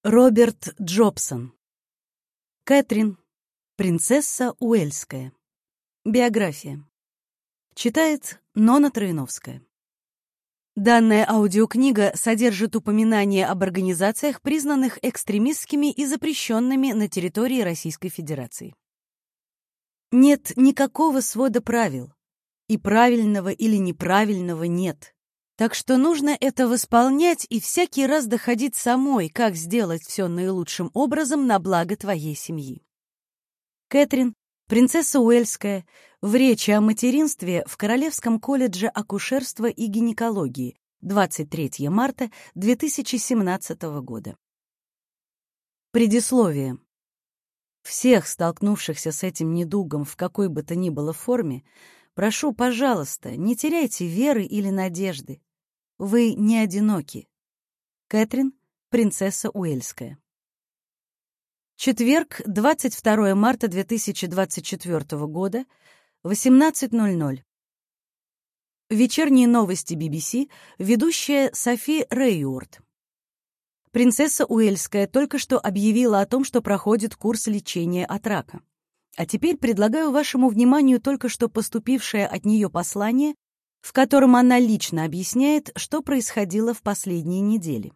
Роберт Джобсон. Кэтрин, принцесса Уэльская. Биография. Читает Нона Троиновская. Данная аудиокнига содержит упоминания об организациях, признанных экстремистскими и запрещенными на территории Российской Федерации. Нет никакого свода правил, и правильного или неправильного нет. Так что нужно это восполнять и всякий раз доходить самой, как сделать все наилучшим образом на благо твоей семьи. Кэтрин, принцесса Уэльская, в речи о материнстве в Королевском колледже акушерства и гинекологии, 23 марта 2017 года. Предисловие. Всех, столкнувшихся с этим недугом в какой бы то ни было форме, прошу, пожалуйста, не теряйте веры или надежды. Вы не одиноки. Кэтрин, принцесса Уэльская. Четверг, 22 марта 2024 года, 18:00. Вечерние новости BBC, ведущая Софи Рейуорт. Принцесса Уэльская только что объявила о том, что проходит курс лечения от рака. А теперь предлагаю вашему вниманию только что поступившее от нее послание, в котором она лично объясняет, что происходило в последние недели.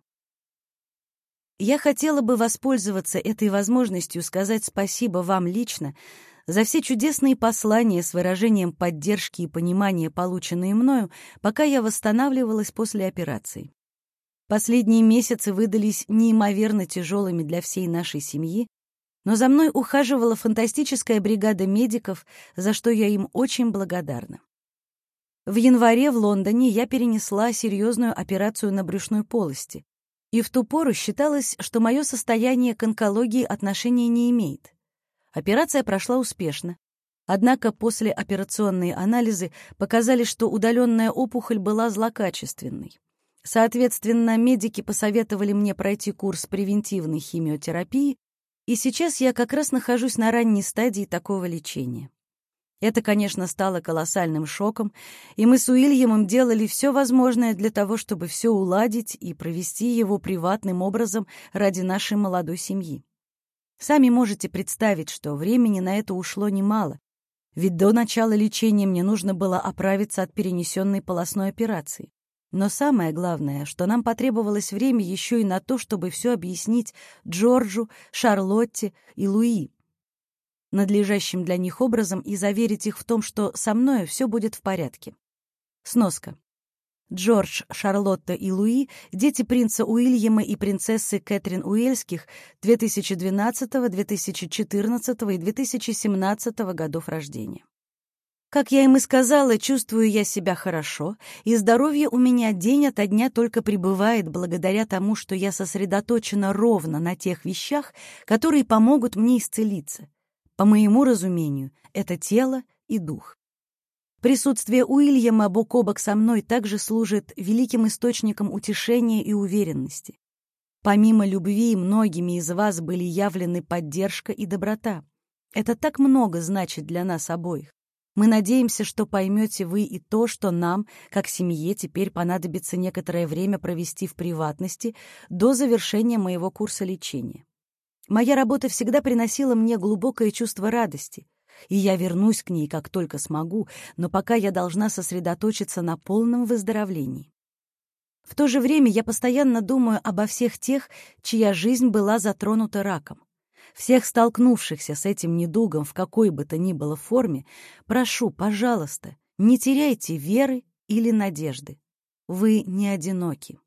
Я хотела бы воспользоваться этой возможностью сказать спасибо вам лично за все чудесные послания с выражением поддержки и понимания, полученные мною, пока я восстанавливалась после операции. Последние месяцы выдались неимоверно тяжелыми для всей нашей семьи, но за мной ухаживала фантастическая бригада медиков, за что я им очень благодарна. В январе в Лондоне я перенесла серьезную операцию на брюшной полости, и в ту пору считалось, что мое состояние к онкологии отношения не имеет. Операция прошла успешно, однако послеоперационные анализы показали, что удаленная опухоль была злокачественной. Соответственно, медики посоветовали мне пройти курс превентивной химиотерапии, и сейчас я как раз нахожусь на ранней стадии такого лечения. Это, конечно, стало колоссальным шоком, и мы с Уильямом делали все возможное для того, чтобы все уладить и провести его приватным образом ради нашей молодой семьи. Сами можете представить, что времени на это ушло немало, ведь до начала лечения мне нужно было оправиться от перенесенной полостной операции. Но самое главное, что нам потребовалось время еще и на то, чтобы все объяснить Джорджу, Шарлотте и Луи надлежащим для них образом и заверить их в том, что со мною все будет в порядке. Сноска. Джордж, Шарлотта и Луи — дети принца Уильяма и принцессы Кэтрин Уэльских 2012, 2014 и 2017 годов рождения. Как я им и сказала, чувствую я себя хорошо, и здоровье у меня день ото дня только прибывает благодаря тому, что я сосредоточена ровно на тех вещах, которые помогут мне исцелиться. По моему разумению, это тело и дух. Присутствие Уильяма бок о бок со мной также служит великим источником утешения и уверенности. Помимо любви, многими из вас были явлены поддержка и доброта. Это так много значит для нас обоих. Мы надеемся, что поймете вы и то, что нам, как семье, теперь понадобится некоторое время провести в приватности до завершения моего курса лечения. Моя работа всегда приносила мне глубокое чувство радости, и я вернусь к ней, как только смогу, но пока я должна сосредоточиться на полном выздоровлении. В то же время я постоянно думаю обо всех тех, чья жизнь была затронута раком. Всех столкнувшихся с этим недугом в какой бы то ни было форме, прошу, пожалуйста, не теряйте веры или надежды. Вы не одиноки.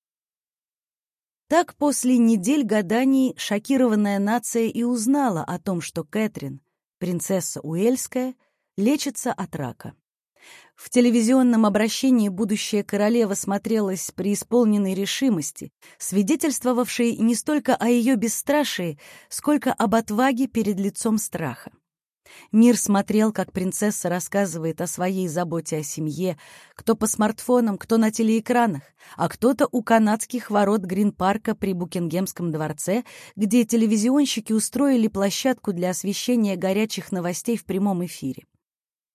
Так после недель гаданий шокированная нация и узнала о том, что Кэтрин, принцесса Уэльская, лечится от рака. В телевизионном обращении будущая королева смотрелась преисполненной решимости, свидетельствовавшей не столько о ее бесстрашии, сколько об отваге перед лицом страха. Мир смотрел, как принцесса рассказывает о своей заботе о семье, кто по смартфонам, кто на телеэкранах, а кто-то у канадских ворот Грин-парка при Букингемском дворце, где телевизионщики устроили площадку для освещения горячих новостей в прямом эфире.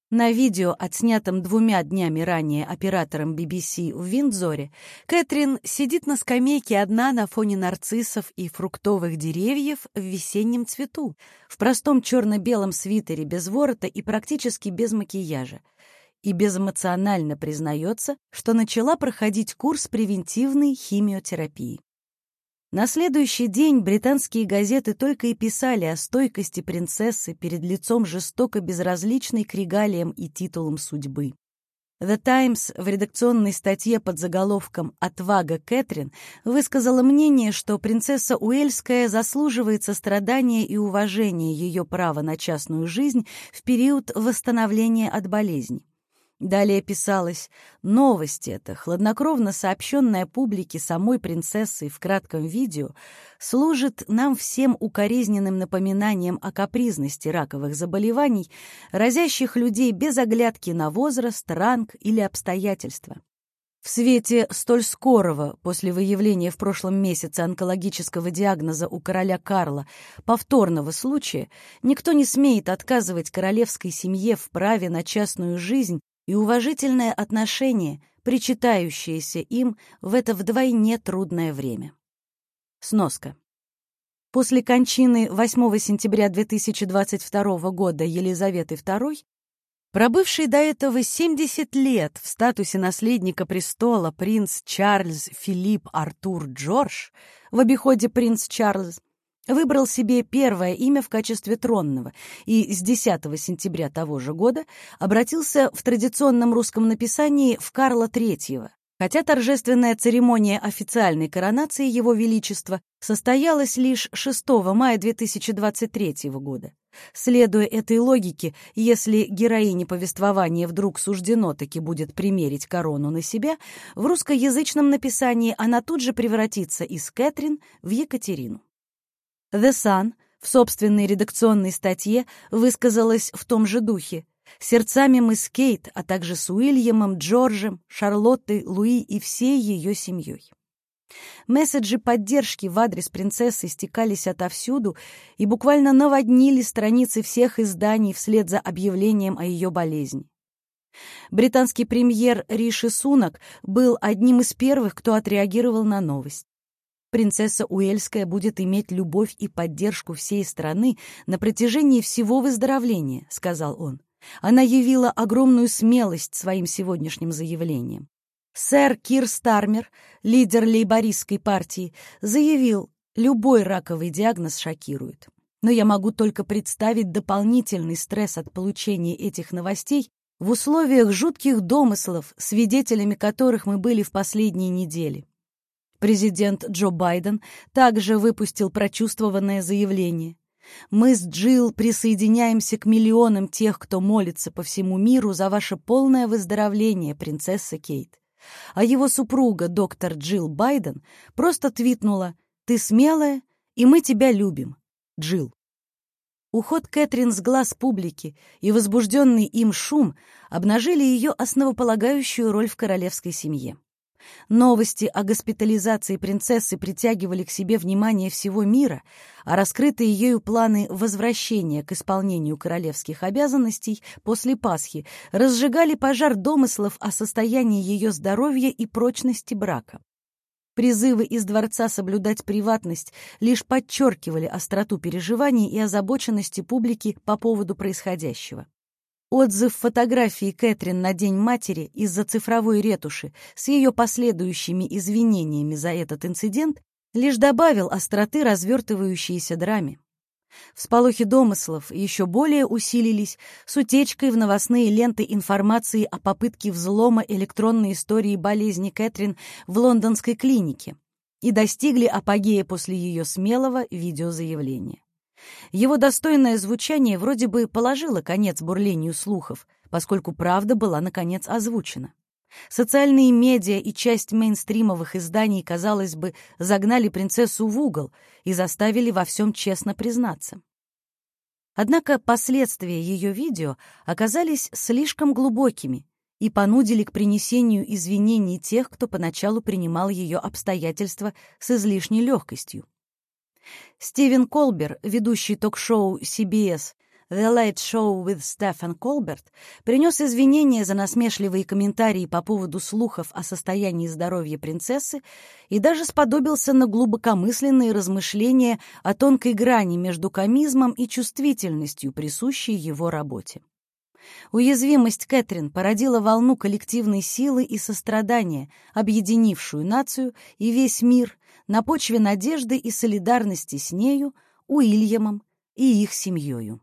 На видео, отснятом 2 днями ранее оператором BBC в Виндзоре, Кэтрин сидит на скамейке одна на фоне нарциссов и фруктовых деревьев в весеннем цвету, в простом черно-белом свитере без ворота и практически без макияжа, и безэмоционально признается, что начала проходить курс превентивной химиотерапии. На следующий день британские газеты только и писали о стойкости принцессы перед лицом жестоко безразличной к регалиям и титулам судьбы. The Times в редакционной статье под заголовком «Отвага Кэтрин» высказала мнение, что принцесса Уэльская заслуживает сострадания и уважения ее права на частную жизнь в период восстановления от болезни. Далее писалось: новость эта, хладнокровно сообщенная публике самой принцессой в кратком видео, служит нам всем укоризненным напоминанием о капризности раковых заболеваний, разящих людей без оглядки на возраст, ранг или обстоятельства. В свете столь скорого, после выявления в прошлом месяце онкологического диагноза у короля Карла, повторного случая, никто не смеет отказывать королевской семье в праве на частную жизнь и уважительное отношение, причитающееся им в это вдвойне трудное время. Сноска. После кончины 8 сентября 2022 года Елизаветы II, пробывший до этого 70 лет в статусе наследника престола принц Чарльз Филипп Артур Джордж, в обиходе принц Чарльз, выбрал себе первое имя в качестве тронного и с 10 сентября того же года обратился в традиционном русском написании в Карла III, хотя торжественная церемония официальной коронации Его Величества состоялась лишь 6 мая 2023 года. Следуя этой логике, если героине повествования вдруг суждено таки будет примерить корону на себя, в русскоязычном написании она тут же превратится из Кэтрин в Екатерину. The Sun в собственной редакционной статье высказалась в том же духе: «Сердцами мы с Кейт, а также с Уильямом, Джорджем, Шарлоттой, Луи и всей ее семьей». Месседжи поддержки в адрес принцессы стекались отовсюду и буквально наводнили страницы всех изданий вслед за объявлением о ее болезни. Британский премьер Риши Сунак был одним из первых, кто отреагировал на новость. Принцесса Уэльская будет иметь любовь и поддержку всей страны на протяжении всего выздоровления, сказал он. Она явила огромную смелость своим сегодняшним заявлением. Сэр Кир Стармер, лидер лейбористской партии, заявил: любой раковый диагноз шокирует. Но я могу только представить дополнительный стресс от получения этих новостей в условиях жутких домыслов, свидетелями которых мы были в последние недели. Президент Джо Байден также выпустил прочувствованное заявление. «Мы с Джилл присоединяемся к миллионам тех, кто молится по всему миру за ваше полное выздоровление, принцесса Кейт». А его супруга, доктор Джилл Байден, просто твитнула: «Ты смелая, и мы тебя любим, Джилл». Уход Кэтрин с глаз публики и возбужденный им шум обнажили ее основополагающую роль в королевской семье. Новости о госпитализации принцессы притягивали к себе внимание всего мира, а раскрытые ею планы возвращения к исполнению королевских обязанностей после Пасхи разжигали пожар домыслов о состоянии ее здоровья и прочности брака. Призывы из дворца соблюдать приватность лишь подчеркивали остроту переживаний и озабоченности публики по поводу происходящего. Отзыв фотографии Кэтрин на День матери из-за цифровой ретуши с ее последующими извинениями за этот инцидент лишь добавил остроты развертывающейся драме. Всполохи домыслов еще более усилились с утечкой в новостные ленты информации о попытке взлома электронной истории болезни Кэтрин в лондонской клинике и достигли апогея после ее смелого видеозаявления. Его достойное звучание вроде бы положило конец бурлению слухов, поскольку правда была, наконец, озвучена. Социальные медиа и часть мейнстримовых изданий, казалось бы, загнали принцессу в угол и заставили во всем честно признаться. Однако последствия ее видео оказались слишком глубокими и понудили к принесению извинений тех, кто поначалу принимал ее обстоятельства с излишней легкостью. Стивен Колбер, ведущий ток-шоу CBS «The Late Show with Stephen Colbert» принес извинения за насмешливые комментарии по поводу слухов о состоянии здоровья принцессы и даже сподобился на глубокомысленные размышления о тонкой грани между комизмом и чувствительностью, присущей его работе. Уязвимость Кэтрин породила волну коллективной силы и сострадания, объединившую нацию и весь мир на почве надежды и солидарности с нею, Уильямом и их семьёю.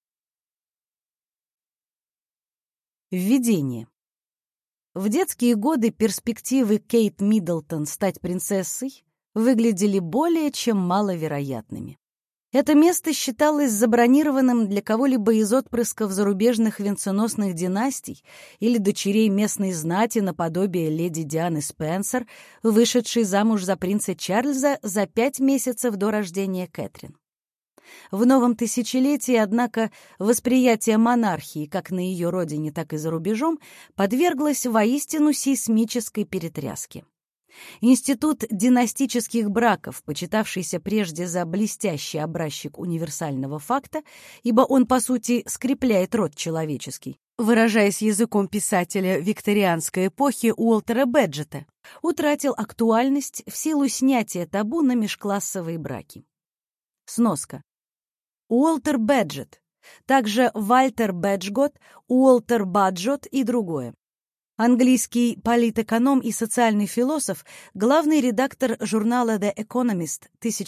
Введение. В детские годы перспективы Кейт Миддлтон стать принцессой выглядели более чем маловероятными. Это место считалось забронированным для кого-либо из отпрысков зарубежных венценосных династий или дочерей местной знати наподобие леди Дианы Спенсер, вышедшей замуж за принца Чарльза за 5 месяцев до рождения Кэтрин. В новом тысячелетии, однако, восприятие монархии как на ее родине, так и за рубежом подверглось воистину сейсмической перетряске. Институт династических браков, почитавшийся прежде за блестящий образчик универсального факта, ибо он, по сути, скрепляет род человеческий, выражаясь языком писателя викторианской эпохи Уолтера Бэджета, утратил актуальность в силу снятия табу на межклассовые браки. Сноска. Уолтер Бэджет, также Вальтер Бэджгот, Уолтер Баджот и другое. Английский политэконом и социальный философ, главный редактор журнала The Economist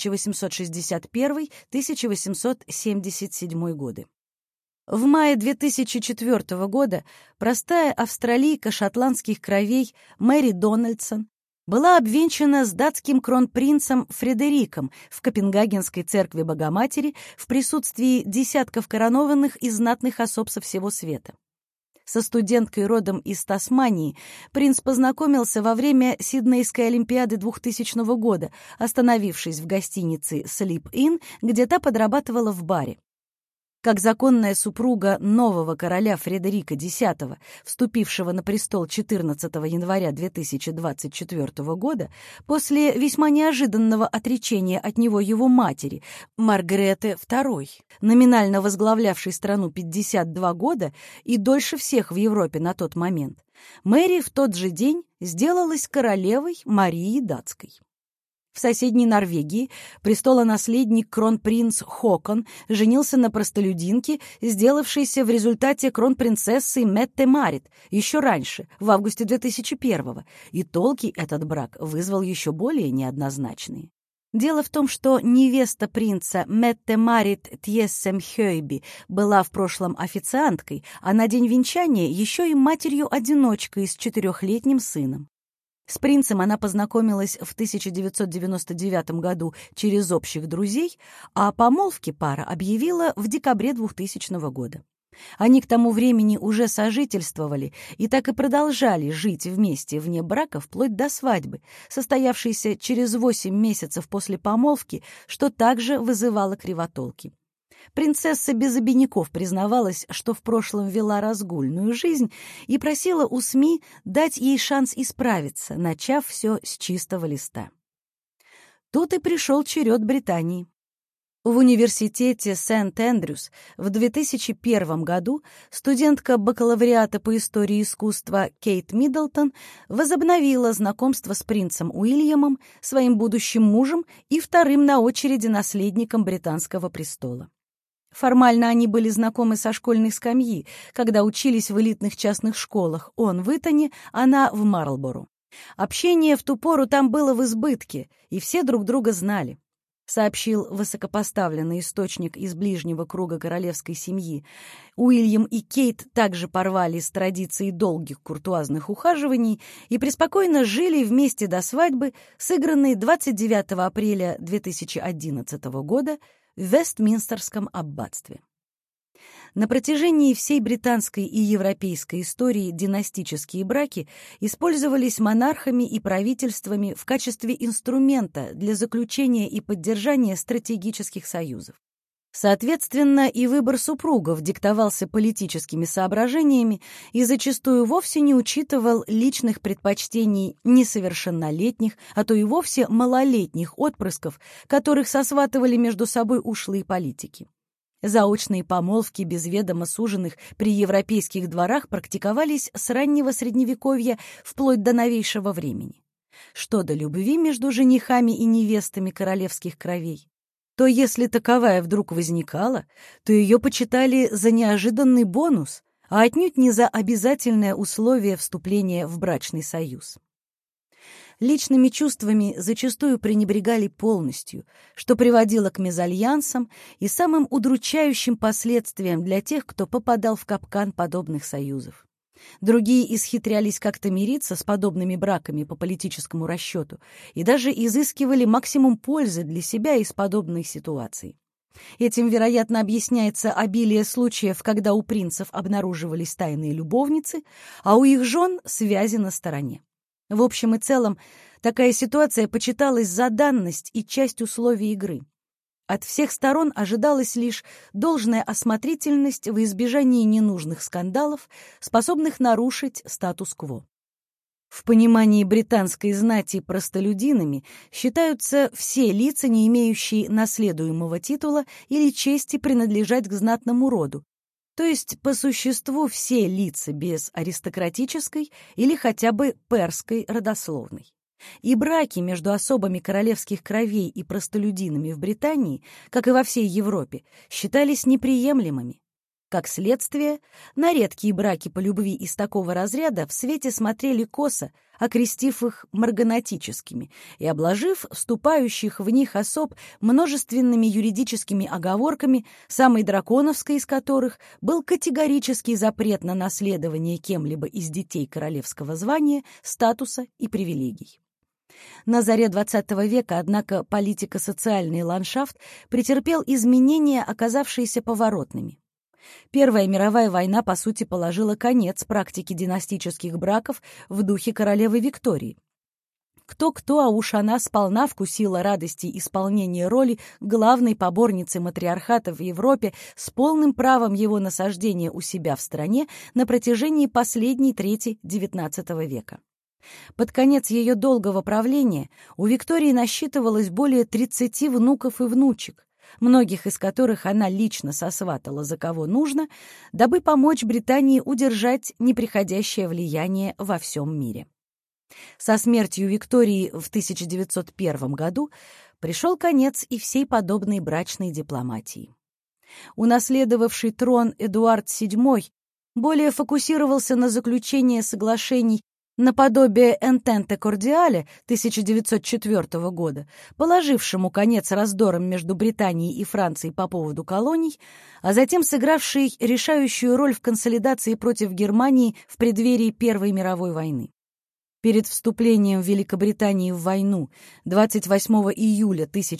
1861-1877 годы. В мае 2004 года простая австралийка шотландских кровей Мэри Дональдсон была обвенчана с датским кронпринцем Фредериком в Копенгагенской церкви Богоматери в присутствии десятков коронованных и знатных особ со всего света. Со студенткой родом из Тасмании принц познакомился во время Сиднейской олимпиады 2000 года, остановившись в гостинице Sleep Inn, где та подрабатывала в баре. Как законная супруга нового короля Фредерика X, вступившего на престол 14 января 2024 года, после весьма неожиданного отречения от него его матери, Маргареты II, номинально возглавлявшей страну 52 года и дольше всех в Европе на тот момент, Мэри в тот же день сделалась королевой Марии Датской. В соседней Норвегии престолонаследник кронпринц Håkon женился на простолюдинке, сделавшейся в результате кронпринцессой Метте-Марит еще раньше, в августе 2001-го, и толки этот брак вызвал еще более неоднозначные. Дело в том, что невеста принца Метте-Марит Тьессем-Хёйби была в прошлом официанткой, а на день венчания еще и матерью-одиночкой с 4-летним сыном. С принцем она познакомилась в 1999 году через общих друзей, а о помолвке пара объявила в декабре 2000 года. Они к тому времени уже сожительствовали и так и продолжали жить вместе вне брака вплоть до свадьбы, состоявшейся через 8 месяцев после помолвки, что также вызывало кривотолки. Принцесса без обиняков признавалась, что в прошлом вела разгульную жизнь, и просила у СМИ дать ей шанс исправиться, начав все с чистого листа. Тут и пришел черед Британии. В университете Сент-Эндрюс в 2001 году студентка бакалавриата по истории искусства Кейт Миддлтон возобновила знакомство с принцем Уильямом, своим будущим мужем и вторым на очереди наследником британского престола. Формально они были знакомы со школьной скамьи, когда учились в элитных частных школах, он в Итоне, она в Марлборо. Общение в ту пору там было в избытке, и все друг друга знали, сообщил высокопоставленный источник из ближнего круга королевской семьи. Уильям и Кейт также порвали с традицией долгих куртуазных ухаживаний и преспокойно жили вместе до свадьбы, сыгранной 29 апреля 2011 года в Вестминстерском аббатстве. На протяжении всей британской и европейской истории династические браки использовались монархами и правительствами в качестве инструмента для заключения и поддержания стратегических союзов. Соответственно, и выбор супругов диктовался политическими соображениями и зачастую вовсе не учитывал личных предпочтений несовершеннолетних, а то и вовсе малолетних отпрысков, которых сосватывали между собой ушлые политики. Заочные помолвки без ведома суженых при европейских дворах практиковались с раннего Средневековья вплоть до новейшего времени. Что до любви между женихами и невестами королевских кровей, то если таковая вдруг возникала, то ее почитали за неожиданный бонус, а отнюдь не за обязательное условие вступления в брачный союз. Личными чувствами зачастую пренебрегали полностью, что приводило к мезальянсам и самым удручающим последствиям для тех, кто попадал в капкан подобных союзов. Другие исхитрялись как-то мириться с подобными браками по политическому расчету и даже изыскивали максимум пользы для себя из подобной ситуации. Этим, вероятно, объясняется обилие случаев, когда у принцев обнаруживались тайные любовницы, а у их жен связи на стороне. В общем и целом, такая ситуация почиталась за данность и часть условий игры. От всех сторон ожидалась лишь должная осмотрительность во избежании ненужных скандалов, способных нарушить статус-кво. В понимании британской знати простолюдинами считаются все лица, не имеющие наследуемого титула или чести принадлежать к знатному роду, то есть по существу все лица без аристократической или хотя бы перской родословной. И браки между особами королевских кровей и простолюдинами в Британии, как и во всей Европе, считались неприемлемыми. Как следствие, на редкие браки по любви из такого разряда в свете смотрели косо, окрестив их марганатическими и обложив вступающих в них особ множественными юридическими оговорками, самой драконовской из которых был категорический запрет на наследование кем-либо из детей королевского звания, статуса и привилегий. На заре XX века, однако, политико-социальный ландшафт претерпел изменения, оказавшиеся поворотными. Первая мировая война, по сути, положила конец практике династических браков в духе королевы Виктории. Кто-кто, а уж она сполна вкусила радости исполнения роли главной поборницы матриархата в Европе с полным правом его насаждения у себя в стране на протяжении последней трети XIX века. Под конец ее долгого правления у Виктории насчитывалось более 30 внуков и внучек, многих из которых она лично сосватала за кого нужно, дабы помочь Британии удержать неприходящее влияние во всем мире. Со смертью Виктории в 1901 году пришел конец и всей подобной брачной дипломатии. Унаследовавший трон Эдуард VII более фокусировался на заключении соглашений наподобие «Энтенте Кордиале» 1904 года, положившему конец раздорам между Британией и Францией по поводу колоний, а затем сыгравший решающую роль в консолидации против Германии в преддверии Первой мировой войны. Перед вступлением Великобритании в войну 28 июля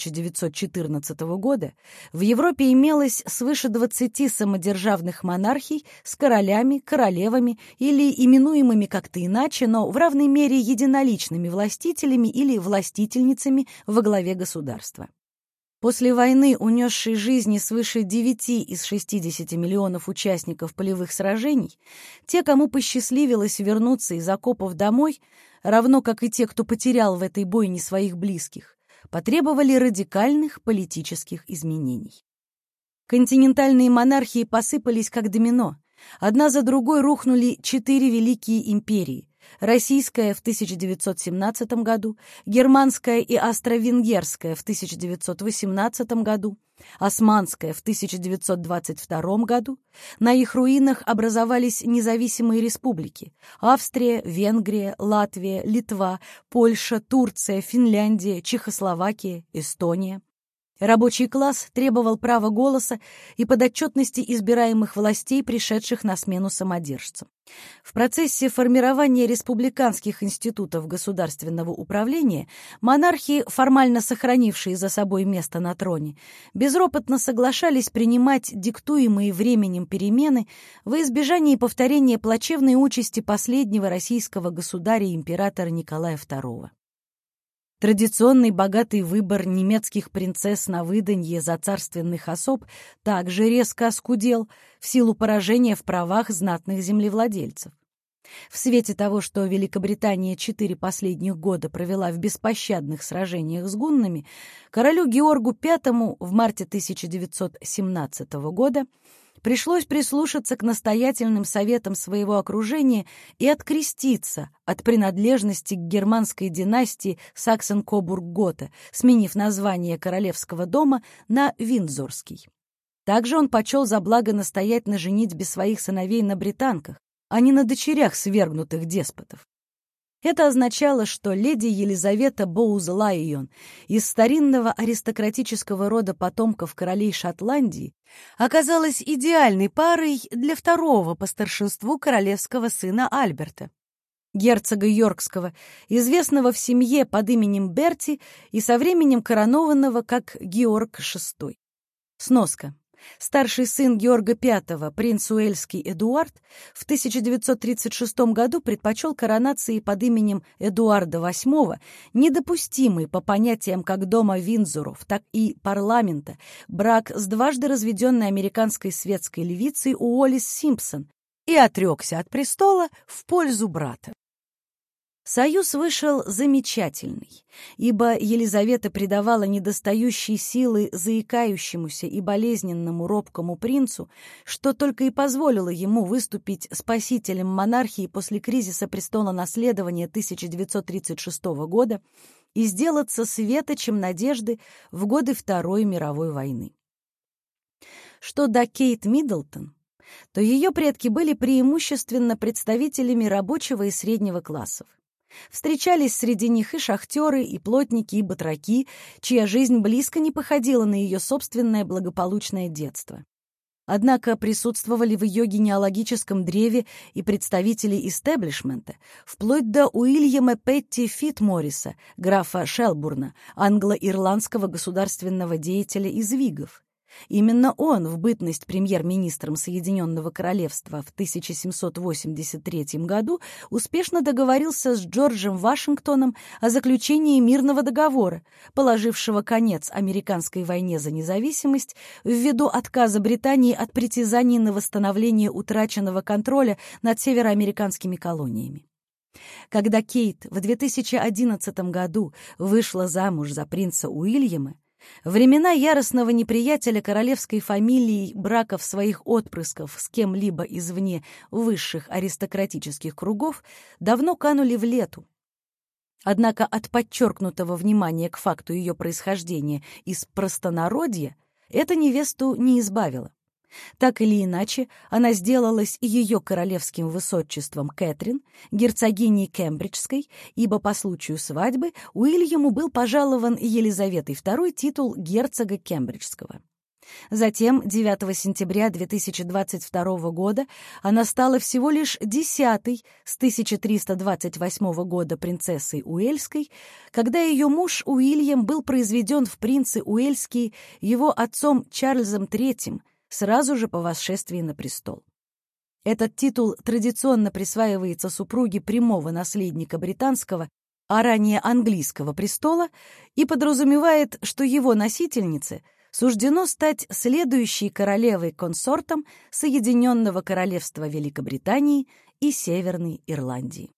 1914 года в Европе имелось свыше 20 самодержавных монархий с королями, королевами или именуемыми как-то иначе, но в равной мере единоличными властителями или властительницами во главе государства. После войны, унесшей жизни свыше 9 из 60 миллионов участников полевых сражений, те, кому посчастливилось вернуться из окопов домой, равно как и те, кто потерял в этой бойне своих близких, потребовали радикальных политических изменений. Континентальные монархии посыпались как домино. Одна за другой рухнули 4 великие империи: российская в 1917 году, германская и австро-венгерская в 1918 году, османская в 1922 году. На их руинах образовались независимые республики: Австрия, Венгрия, Латвия, Литва, Польша, Турция, Финляндия, Чехословакия, Эстония. Рабочий класс требовал права голоса и подотчетности избираемых властей, пришедших на смену самодержцам. В процессе формирования республиканских институтов государственного управления монархи, формально сохранившие за собой место на троне, безропотно соглашались принимать диктуемые временем перемены во избежание повторения плачевной участи последнего российского государя-императора Николая II. Традиционный богатый выбор немецких принцесс на выданье за царственных особ также резко оскудел в силу поражения в правах знатных землевладельцев. В свете того, что Великобритания 4 последних года провела в беспощадных сражениях с гуннами, королю Георгу V в марте 1917 года пришлось прислушаться к настоятельным советам своего окружения и откреститься от принадлежности к германской династии Саксен-Кобург-Гота, сменив название королевского дома на Виндзорский. Также он почел за благо настоять на женитьбе своих сыновей на британках, а не на дочерях свергнутых деспотов. Это означало, что леди Елизавета Боуз-Лайон из старинного аристократического рода потомков королей Шотландии оказалась идеальной парой для второго по старшинству королевского сына Альберта, герцога Йоркского, известного в семье под именем Берти и со временем коронованного как Георг VI. Сноска. Старший сын Георга V, принц Уэльский Эдуард, в 1936 году предпочел коронации под именем Эдуарда VIII, недопустимый по понятиям как дома Виндзоров, так и парламента, брак с дважды разведенной американской светской львицей Уоллис Симпсон и отрекся от престола в пользу брата. Союз вышел замечательный, ибо Елизавета придавала недостающие силы заикающемуся и болезненному робкому принцу, что только и позволило ему выступить спасителем монархии после кризиса престолонаследования 1936 года и сделаться светочем надежды в годы Второй мировой войны. Что до Кейт Миддлтон, то ее предки были преимущественно представителями рабочего и среднего классов. Встречались среди них и шахтеры, и плотники, и батраки, чья жизнь близко не походила на ее собственное благополучное детство. Однако присутствовали в ее генеалогическом древе и представители истеблишмента, вплоть до Уильяма Петти Фитморриса, графа Шелбурна, англо-ирландского государственного деятеля из Вигов. Именно он в бытность премьер-министром Соединенного Королевства в 1783 году успешно договорился с Джорджем Вашингтоном о заключении мирного договора, положившего конец американской войне за независимость ввиду отказа Британии от притязаний на восстановление утраченного контроля над североамериканскими колониями. Когда Кейт в 2011 году вышла замуж за принца Уильяма, времена яростного неприятеля королевской фамилии браков своих отпрысков с кем-либо извне высших аристократических кругов давно канули в лету. Однако от подчеркнутого внимания к факту ее происхождения из простонародья это невесту не избавило. Так или иначе, она сделалась ее королевским высочеством Кэтрин, герцогиней Кембриджской, ибо по случаю свадьбы Уильяму был пожалован Елизаветой II титул герцога Кембриджского. Затем, 9 сентября 2022 года, она стала всего лишь 10-й с 1328 года принцессой Уэльской, когда ее муж Уильям был произведен в принцы Уэльские его отцом Чарльзом III, сразу же по восшествии на престол. Этот титул традиционно присваивается супруге прямого наследника британского, а ранее английского престола и подразумевает, что его носительнице суждено стать следующей королевой-консортом Соединенного Королевства Великобритании и Северной Ирландии.